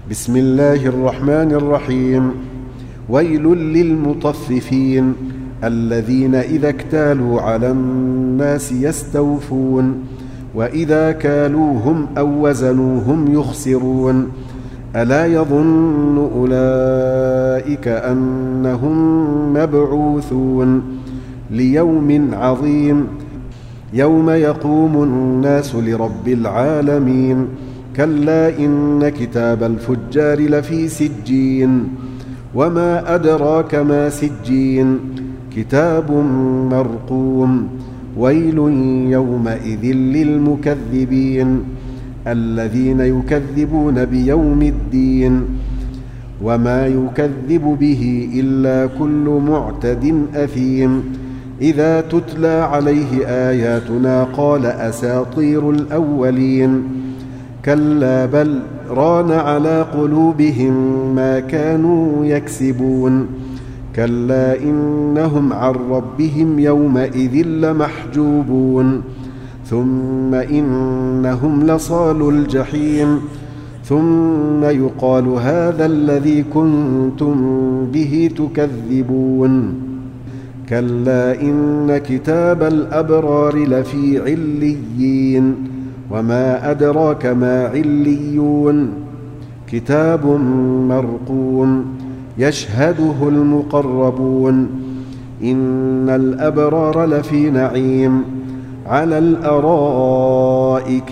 بسم الله الرحمن الرحيم. ويل للمطففين الذين إذا اكتالوا على الناس يستوفون وإذا كالوهم أو وزنوهم يخسرون ألا يظن أولئك أنهم مبعوثون ليوم عظيم يوم يقوم الناس لرب العالمين كلا إن كتاب الفجار لفي سجين وما أدراك ما سجين كتاب مرقوم ويل يومئذ للمكذبين الذين يكذبون بيوم الدين وما يكذب به إلا كل معتد أثيم إذا تتلى عليه آياتنا قال أساطير الأولين كلا بل ران على قلوبهم ما كانوا يكسبون كلا إنهم عن ربهم يومئذ لمحجوبون ثم إنهم لصالو الجحيم ثم يقال هذا الذي كنتم به تكذبون كلا إن كتاب الأبرار لفي عليين وما أدراك ما عليون كتاب مرقوم يشهده المقربون إن الأبرار لفي نعيم على الأرائك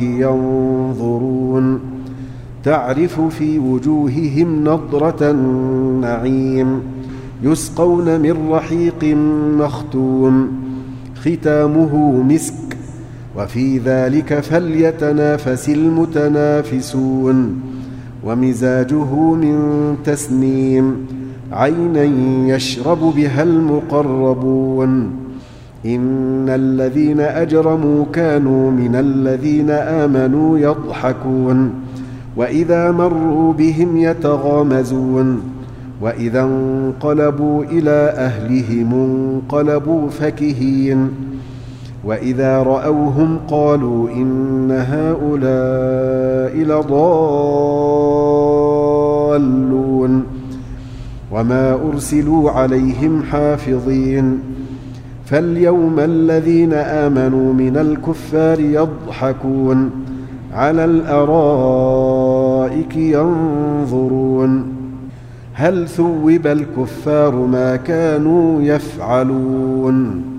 ينظرون تعرف في وجوههم نضرة النعيم يسقون من رحيق مختوم ختامه مسك وفي ذلك فليتنافس المتنافسون ومزاجه من تسنيم عينا يشرب بها المقربون إن الذين أجرموا كانوا من الذين آمنوا يضحكون وإذا مروا بهم يتغامزون وإذا انقلبوا إلى أهلهم انقلبوا فكهين وإذا رأوهم قالوا إن هؤلاء لضالون وما أرسلوا عليهم حافظين فاليوم الذين آمنوا من الكفار يضحكون على الأرائك ينظرون هل ثوب الكفار ما كانوا يفعلون